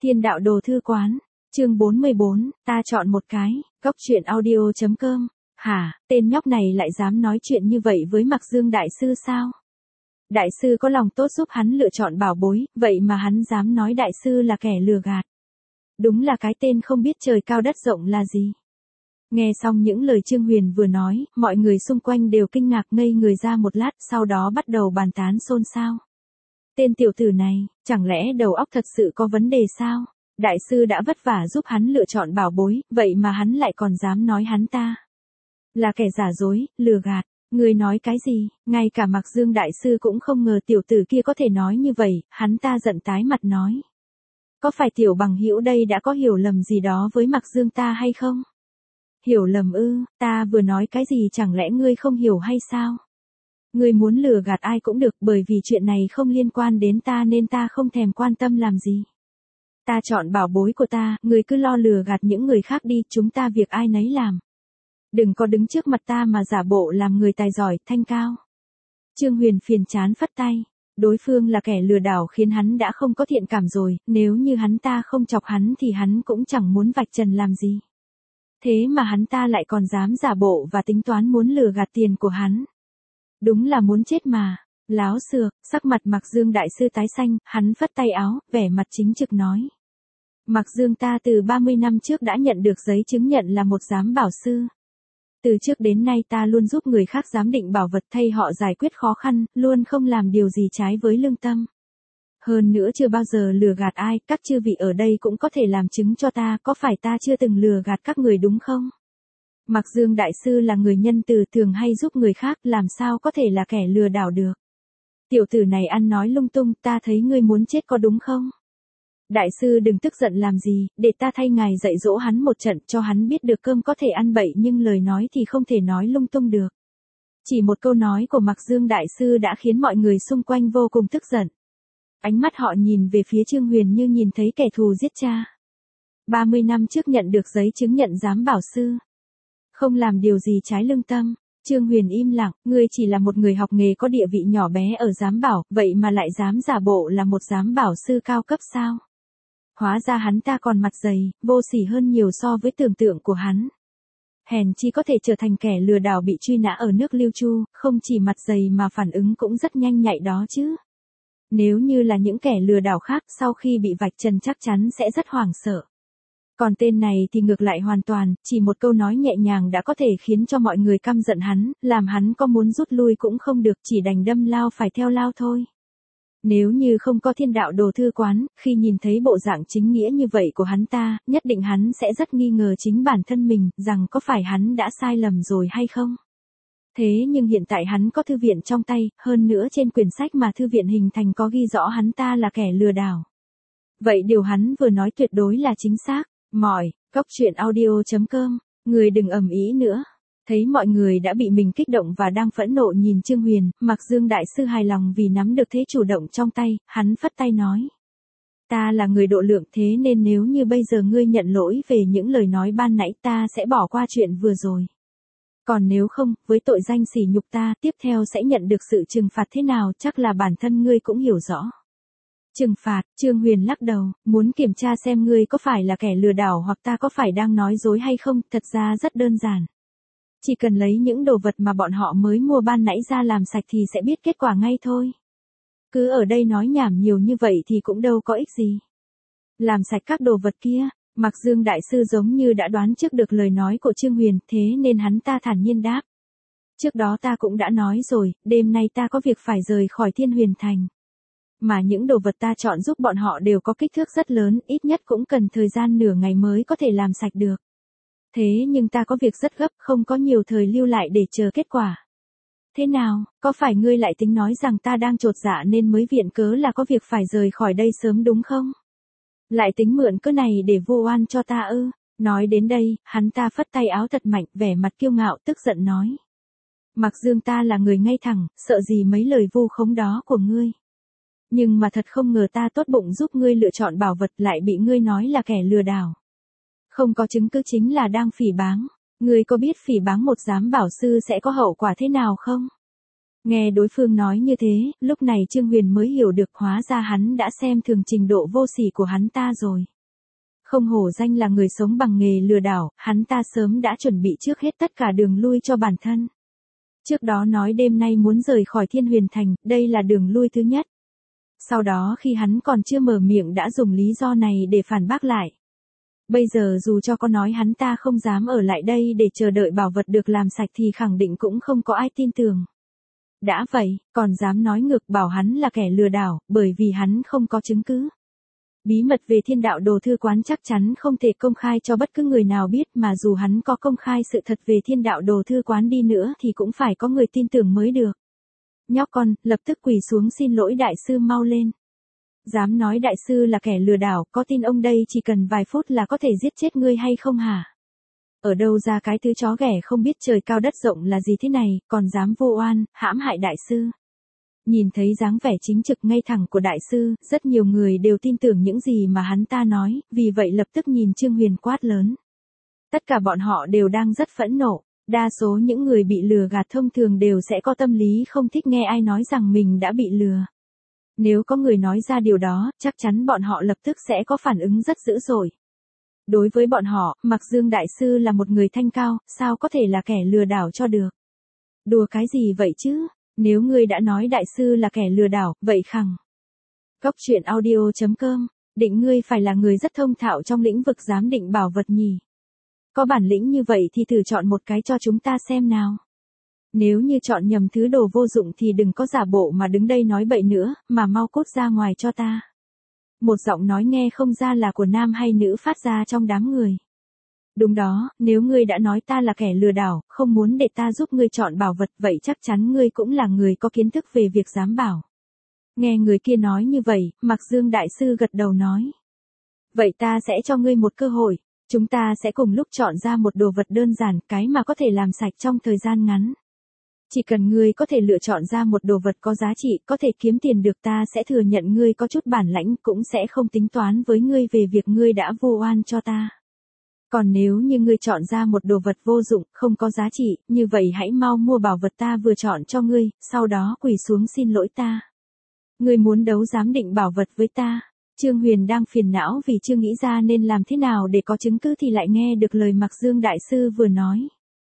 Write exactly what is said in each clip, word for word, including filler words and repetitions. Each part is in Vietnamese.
Thiên đạo đồ thư quán, chương bốn mươi bốn, ta chọn một cái, góc truyện audio chấm com. Hả, tên nhóc này lại dám nói chuyện như vậy với Mạc Dương đại sư sao? Đại sư có lòng tốt giúp hắn lựa chọn bảo bối, vậy mà hắn dám nói đại sư là kẻ lừa gạt. Đúng là cái tên không biết trời cao đất rộng là gì. Nghe xong những lời Trương Huyền vừa nói, mọi người xung quanh đều kinh ngạc ngây người ra một lát, sau đó bắt đầu bàn tán xôn xao. Tên tiểu tử này, chẳng lẽ đầu óc thật sự có vấn đề sao? Đại sư đã vất vả giúp hắn lựa chọn bảo bối, vậy mà hắn lại còn dám nói hắn ta là kẻ giả dối, lừa gạt. Người nói cái gì? Ngay cả Mạc Dương đại sư cũng không ngờ tiểu tử kia có thể nói như vậy, hắn ta giận tái mặt nói. Có phải tiểu bằng hữu đây đã có hiểu lầm gì đó với Mạc Dương ta hay không? Hiểu lầm ư, ta vừa nói cái gì chẳng lẽ ngươi không hiểu hay sao? Ngươi muốn lừa gạt ai cũng được, bởi vì chuyện này không liên quan đến ta nên ta không thèm quan tâm làm gì. Ta chọn bảo bối của ta, ngươi cứ lo lừa gạt những người khác đi, chúng ta việc ai nấy làm. Đừng có đứng trước mặt ta mà giả bộ làm người tài giỏi, thanh cao. Trương Huyền phiền chán phất tay. Đối phương là kẻ lừa đảo khiến hắn đã không có thiện cảm rồi, nếu như hắn ta không chọc hắn thì hắn cũng chẳng muốn vạch trần làm gì. Thế mà hắn ta lại còn dám giả bộ và tính toán muốn lừa gạt tiền của hắn. Đúng là muốn chết mà. Láo xược, sắc mặt Mạc Dương đại sư tái xanh, hắn phất tay áo, vẻ mặt chính trực nói. Mạc Dương ta từ ba mươi năm trước đã nhận được giấy chứng nhận là một giám bảo sư. Từ trước đến nay ta luôn giúp người khác giám định bảo vật thay họ giải quyết khó khăn, luôn không làm điều gì trái với lương tâm. Hơn nữa chưa bao giờ lừa gạt ai, các chư vị ở đây cũng có thể làm chứng cho ta, có phải ta chưa từng lừa gạt các người đúng không? Mạc Dương đại sư là người nhân từ thường hay giúp người khác, làm sao có thể là kẻ lừa đảo được. Tiểu tử này ăn nói lung tung, ta thấy ngươi muốn chết có đúng không? Đại sư đừng tức giận làm gì, để ta thay ngài dạy dỗ hắn một trận cho hắn biết được cơm có thể ăn bậy nhưng lời nói thì không thể nói lung tung được. Chỉ một câu nói của Mạc Dương đại sư đã khiến mọi người xung quanh vô cùng tức giận. Ánh mắt họ nhìn về phía Trương Huyền như nhìn thấy kẻ thù giết cha. ba mươi năm trước nhận được giấy chứng nhận giám bảo sư. Không làm điều gì trái lương tâm. Trương Huyền im lặng, ngươi chỉ là một người học nghề có địa vị nhỏ bé ở giám bảo, vậy mà lại dám giả bộ là một giám bảo sư cao cấp sao? Hóa ra hắn ta còn mặt dày, vô sỉ hơn nhiều so với tưởng tượng của hắn. Hèn chi có thể trở thành kẻ lừa đảo bị truy nã ở nước Liêu Chu, không chỉ mặt dày mà phản ứng cũng rất nhanh nhạy đó chứ. Nếu như là những kẻ lừa đảo khác sau khi bị vạch trần chắc chắn sẽ rất hoảng sợ. Còn tên này thì ngược lại hoàn toàn, chỉ một câu nói nhẹ nhàng đã có thể khiến cho mọi người căm giận hắn, làm hắn có muốn rút lui cũng không được, chỉ đành đâm lao phải theo lao thôi. Nếu như không có thiên đạo đồ thư quán, khi nhìn thấy bộ dạng chính nghĩa như vậy của hắn ta, nhất định hắn sẽ rất nghi ngờ chính bản thân mình, rằng có phải hắn đã sai lầm rồi hay không. Thế nhưng hiện tại hắn có thư viện trong tay, hơn nữa trên quyển sách mà thư viện hình thành có ghi rõ hắn ta là kẻ lừa đảo. Vậy điều hắn vừa nói tuyệt đối là chính xác. Mỏi, góc truyện audio chấm com, người đừng ầm ĩ nữa. Thấy mọi người đã bị mình kích động và đang phẫn nộ nhìn Trương Huyền, Mạc Dương đại sư hài lòng vì nắm được thế chủ động trong tay, hắn phất tay nói. Ta là người độ lượng thế nên nếu như bây giờ ngươi nhận lỗi về những lời nói ban nãy ta sẽ bỏ qua chuyện vừa rồi. Còn nếu không, với tội danh sỉ nhục ta, tiếp theo sẽ nhận được sự trừng phạt thế nào chắc là bản thân ngươi cũng hiểu rõ. Trừng phạt, Trương Huyền lắc đầu, muốn kiểm tra xem ngươi có phải là kẻ lừa đảo hoặc ta có phải đang nói dối hay không, thật ra rất đơn giản. Chỉ cần lấy những đồ vật mà bọn họ mới mua ban nãy ra làm sạch thì sẽ biết kết quả ngay thôi. Cứ ở đây nói nhảm nhiều như vậy thì cũng đâu có ích gì. Làm sạch các đồ vật kia, Mạc Dương đại sư giống như đã đoán trước được lời nói của Trương Huyền, thế nên hắn ta thản nhiên đáp. Trước đó ta cũng đã nói rồi, đêm nay ta có việc phải rời khỏi Thiên Huyền Thành. Mà những đồ vật ta chọn giúp bọn họ đều có kích thước rất lớn, ít nhất cũng cần thời gian nửa ngày mới có thể làm sạch được. Thế nhưng ta có việc rất gấp, không có nhiều thời lưu lại để chờ kết quả. Thế nào, có phải ngươi lại tính nói rằng ta đang trột dạ nên mới viện cớ là có việc phải rời khỏi đây sớm đúng không? Lại tính mượn cớ này để vu oan cho ta ư? Nói đến đây, hắn ta phất tay áo thật mạnh, vẻ mặt kiêu ngạo tức giận nói. Mặc Dương ta là người ngay thẳng, sợ gì mấy lời vu khống đó của ngươi. Nhưng mà thật không ngờ ta tốt bụng giúp ngươi lựa chọn bảo vật lại bị ngươi nói là kẻ lừa đảo. Không có chứng cứ chính là đang phỉ báng. Ngươi có biết phỉ báng một giám bảo sư sẽ có hậu quả thế nào không? Nghe đối phương nói như thế, lúc này Trương Huyền mới hiểu được hóa ra hắn đã xem thường trình độ vô sỉ của hắn ta rồi. Không hổ danh là người sống bằng nghề lừa đảo, hắn ta sớm đã chuẩn bị trước hết tất cả đường lui cho bản thân. Trước đó nói đêm nay muốn rời khỏi Thiên Huyền Thành, đây là đường lui thứ nhất. Sau đó khi hắn còn chưa mở miệng đã dùng lý do này để phản bác lại. Bây giờ dù cho có nói hắn ta không dám ở lại đây để chờ đợi bảo vật được làm sạch thì khẳng định cũng không có ai tin tưởng. Đã vậy, còn dám nói ngược bảo hắn là kẻ lừa đảo, bởi vì hắn không có chứng cứ. Bí mật về Thiên Đạo Đồ Thư Quán chắc chắn không thể công khai cho bất cứ người nào biết, mà dù hắn có công khai sự thật về Thiên Đạo Đồ Thư Quán đi nữa thì cũng phải có người tin tưởng mới được. Nhóc con, lập tức quỳ xuống xin lỗi đại sư mau lên. Dám nói đại sư là kẻ lừa đảo, có tin ông đây chỉ cần vài phút là có thể giết chết ngươi hay không hả? Ở đâu ra cái thứ chó ghẻ không biết trời cao đất rộng là gì thế này, còn dám vô oan, hãm hại đại sư. Nhìn thấy dáng vẻ chính trực ngay thẳng của đại sư, rất nhiều người đều tin tưởng những gì mà hắn ta nói, vì vậy lập tức nhìn Trương Huyền quát lớn. Tất cả bọn họ đều đang rất phẫn nộ, đa số những người bị lừa gạt thông thường đều sẽ có tâm lý không thích nghe ai nói rằng mình đã bị lừa. Nếu có người nói ra điều đó, chắc chắn bọn họ lập tức sẽ có phản ứng rất dữ dội. Đối với bọn họ, Mạc Dương Đại Sư là một người thanh cao, sao có thể là kẻ lừa đảo cho được? Đùa cái gì vậy chứ? Nếu ngươi đã nói đại sư là kẻ lừa đảo, vậy khẳng. Cốc truyện audio chấm com, định ngươi phải là người rất thông thạo trong lĩnh vực giám định bảo vật nhỉ? Có bản lĩnh như vậy thì thử chọn một cái cho chúng ta xem nào. Nếu như chọn nhầm thứ đồ vô dụng thì đừng có giả bộ mà đứng đây nói bậy nữa, mà mau cút ra ngoài cho ta. Một giọng nói nghe không ra là của nam hay nữ phát ra trong đám người. Đúng đó, nếu ngươi đã nói ta là kẻ lừa đảo, không muốn để ta giúp ngươi chọn bảo vật, vậy chắc chắn ngươi cũng là người có kiến thức về việc giám bảo. Nghe người kia nói như vậy, Mạc Dương Đại Sư gật đầu nói. Vậy ta sẽ cho ngươi một cơ hội, chúng ta sẽ cùng lúc chọn ra một đồ vật đơn giản, cái mà có thể làm sạch trong thời gian ngắn. Chỉ cần ngươi có thể lựa chọn ra một đồ vật có giá trị, có thể kiếm tiền được, ta sẽ thừa nhận ngươi có chút bản lãnh, cũng sẽ không tính toán với ngươi về việc ngươi đã vu oan cho ta. Còn nếu như ngươi chọn ra một đồ vật vô dụng, không có giá trị, như vậy hãy mau mua bảo vật ta vừa chọn cho ngươi, sau đó quỳ xuống xin lỗi ta. Ngươi muốn đấu giám định bảo vật với ta? Trương Huyền đang phiền não vì chưa nghĩ ra nên làm thế nào để có chứng cứ thì lại nghe được lời Mạc Dương Đại Sư vừa nói.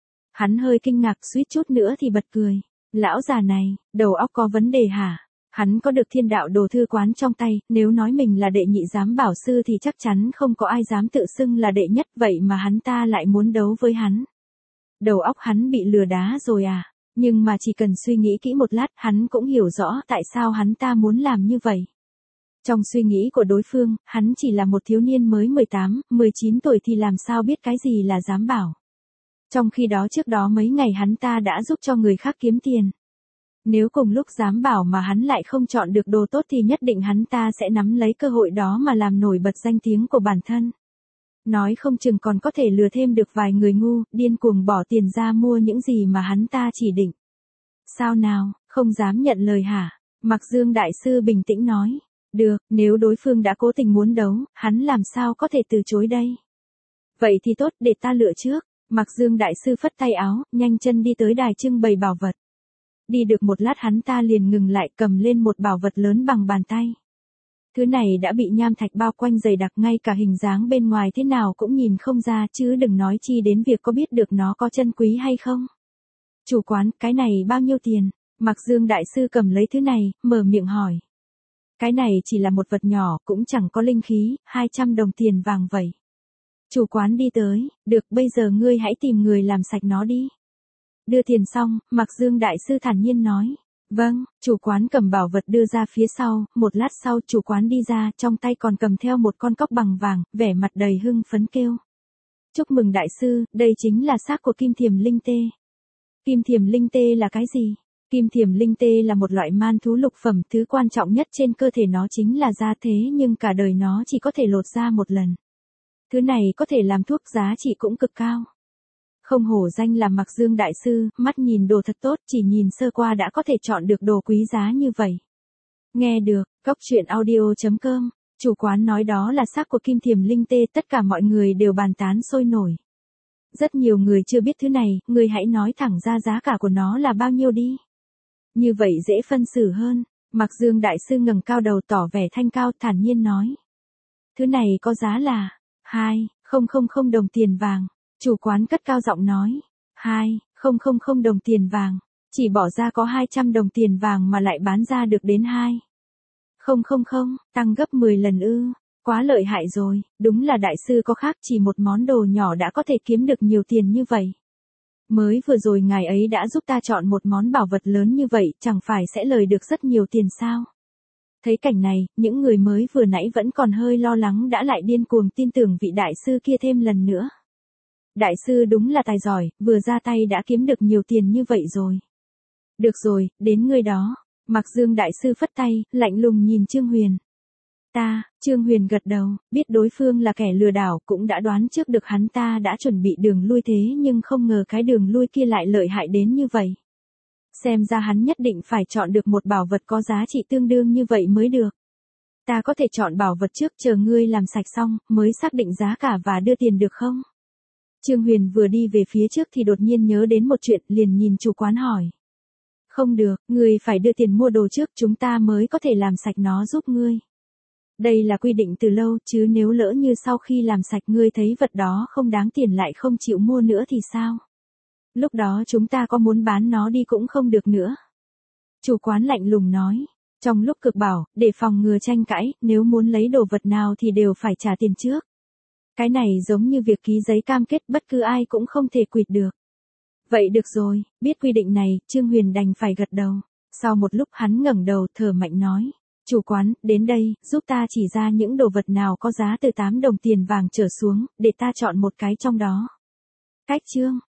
Hắn hơi kinh ngạc, suýt chút nữa thì bật cười. Lão già này, đầu óc có vấn đề hả? Hắn có được Thiên Đạo Đồ Thư Quán trong tay, nếu nói mình là đệ nhị giám bảo sư thì chắc chắn không có ai dám tự xưng là đệ nhất, vậy mà hắn ta lại muốn đấu với hắn. Đầu óc hắn bị lừa đá rồi à? Nhưng mà chỉ cần suy nghĩ kỹ một lát, hắn cũng hiểu rõ tại sao hắn ta muốn làm như vậy. Trong suy nghĩ của đối phương, hắn chỉ là một thiếu niên mới mười tám, mười chín tuổi thì làm sao biết cái gì là giám bảo. Trong khi đó trước đó mấy ngày hắn ta đã giúp cho người khác kiếm tiền. Nếu cùng lúc giám bảo mà hắn lại không chọn được đồ tốt thì nhất định hắn ta sẽ nắm lấy cơ hội đó mà làm nổi bật danh tiếng của bản thân. Nói không chừng còn có thể lừa thêm được vài người ngu, điên cuồng bỏ tiền ra mua những gì mà hắn ta chỉ định. Sao nào, không dám nhận lời hả? Mạc Dương Đại Sư bình tĩnh nói. Được, nếu đối phương đã cố tình muốn đấu, hắn làm sao có thể từ chối đây? Vậy thì tốt, để ta lựa trước. Mạc Dương Đại Sư phất tay áo, nhanh chân đi tới đài trưng bày bảo vật. Đi được một lát hắn ta liền ngừng lại, cầm lên một bảo vật lớn bằng bàn tay. Thứ này đã bị nham thạch bao quanh dày đặc, ngay cả hình dáng bên ngoài thế nào cũng nhìn không ra, chứ đừng nói chi đến việc có biết được nó có chân quý hay không. Chủ quán, cái này bao nhiêu tiền? Mạc Dương Đại Sư cầm lấy thứ này, mở miệng hỏi. Cái này chỉ là một vật nhỏ, cũng chẳng có linh khí, hai trăm đồng tiền vàng vậy. Chủ quán đi tới, được, bây giờ ngươi hãy tìm người làm sạch nó đi. Đưa tiền xong, Mạc Dương Đại Sư thản nhiên nói. Vâng, chủ quán cầm bảo vật đưa ra phía sau, một lát sau chủ quán đi ra, trong tay còn cầm theo một con cốc bằng vàng, vẻ mặt đầy hưng phấn kêu. Chúc mừng Đại Sư, đây chính là xác của kim thiềm linh tê. Kim thiềm linh tê là cái gì? Kim thiềm linh tê là một loại man thú lục phẩm, thứ quan trọng nhất trên cơ thể nó chính là da, thế nhưng cả đời nó chỉ có thể lột da một lần. Thứ này có thể làm thuốc, giá trị cũng cực cao. Không hổ danh là Mạc Dương Đại Sư, mắt nhìn đồ thật tốt, chỉ nhìn sơ qua đã có thể chọn được đồ quý giá như vậy. Nghe được, cốc truyện audio chấm com, chủ quán nói đó là xác của kim thiềm linh tê, tất cả mọi người đều bàn tán sôi nổi. Rất nhiều người chưa biết thứ này, người hãy nói thẳng ra giá cả của nó là bao nhiêu đi. Như vậy dễ phân xử hơn. Mạc Dương đại sư ngẩng cao đầu tỏ vẻ thanh cao thản nhiên nói. Thứ này có giá là hai không không không đồng tiền vàng. Chủ quán cất cao giọng nói. hai không không không đồng tiền vàng. Chỉ bỏ ra có hai trăm đồng tiền vàng mà lại bán ra được đến hai không không không, tăng gấp mười lần ư. Quá lợi hại rồi, đúng là đại sư có khác, chỉ một món đồ nhỏ đã có thể kiếm được nhiều tiền như vậy. Mới vừa rồi ngài ấy đã giúp ta chọn một món bảo vật lớn như vậy, chẳng phải sẽ lời được rất nhiều tiền sao? Thấy cảnh này, những người mới vừa nãy vẫn còn hơi lo lắng đã lại điên cuồng tin tưởng vị đại sư kia thêm lần nữa. Đại sư đúng là tài giỏi, vừa ra tay đã kiếm được nhiều tiền như vậy rồi. Được rồi, đến người đó. Mạc Dương đại sư phất tay, lạnh lùng nhìn Trương Huyền. Ta, Trương Huyền gật đầu, biết đối phương là kẻ lừa đảo, cũng đã đoán trước được hắn ta đã chuẩn bị đường lui thế nhưng không ngờ cái đường lui kia lại lợi hại đến như vậy. Xem ra hắn nhất định phải chọn được một bảo vật có giá trị tương đương như vậy mới được. Ta có thể chọn bảo vật trước, chờ ngươi làm sạch xong, mới xác định giá cả và đưa tiền được không? Trương Huyền vừa đi về phía trước thì đột nhiên nhớ đến một chuyện, liền nhìn chủ quán hỏi. Không được, ngươi phải đưa tiền mua đồ trước, chúng ta mới có thể làm sạch nó giúp ngươi. Đây là quy định từ lâu, chứ nếu lỡ như sau khi làm sạch ngươi thấy vật đó không đáng tiền lại không chịu mua nữa thì sao? Lúc đó chúng ta có muốn bán nó đi cũng không được nữa. Chủ quán lạnh lùng nói. Trong lúc cực bảo, để phòng ngừa tranh cãi, nếu muốn lấy đồ vật nào thì đều phải trả tiền trước. Cái này giống như việc ký giấy cam kết, bất cứ ai cũng không thể quỵt được. Vậy được rồi, biết quy định này, Trương Huyền đành phải gật đầu. Sau một lúc hắn ngẩng đầu thở mạnh nói. Chủ quán, đến đây, giúp ta chỉ ra những đồ vật nào có giá từ tám đồng tiền vàng trở xuống, để ta chọn một cái trong đó. Cách chương.